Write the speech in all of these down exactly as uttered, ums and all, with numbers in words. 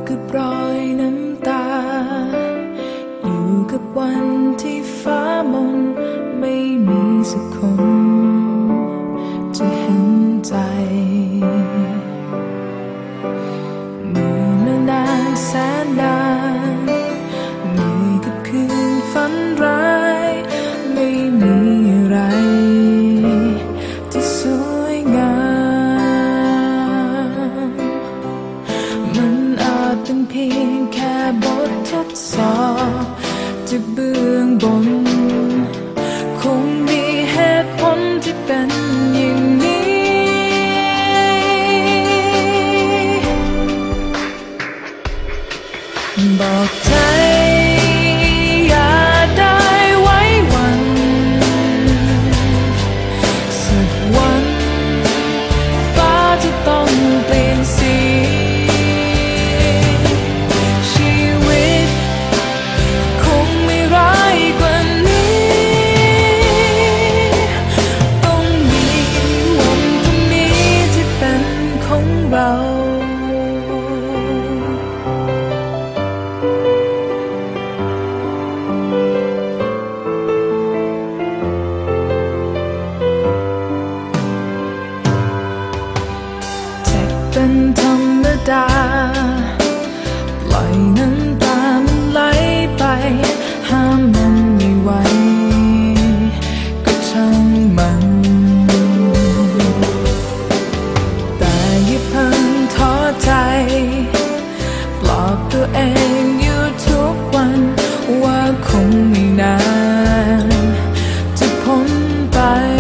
กับรอยน้ำตาอยู่กับวันที่ฟ้ามนไม่มีสักคนจะเห็นใจเมื่อนานแสนนานเหนื่อยกับคืนฝันร้ายไม่มีอะไรที่สวยงามมันอาจเป็นเพียงแค่บททดสอบจากเบื้องบนคงมีเหตุผลที่เป็นอย่างนี้บอกใจอย่าได้ไว้วันสักวันฟ้าจะต้องเปลี่ยนสีชีวิตคงไม่ร้ายกว่านี้ต้องมีวันพรุ่งนี้ที่เป็นของเราเป็นธรรมดาปล่อยน้ำตามันไหลไปห้ามมันไม่ไหวก็ช่างมันแต่อย่าเพิ่งท้อใจปลอบตัวเองอยู่ทุกวันว่าคงไม่นานจะพ้นไป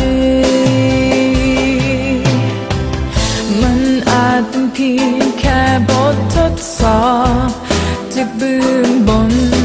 มันอาจเป็นเพียงแค่บททดสอบจากเบื้องบน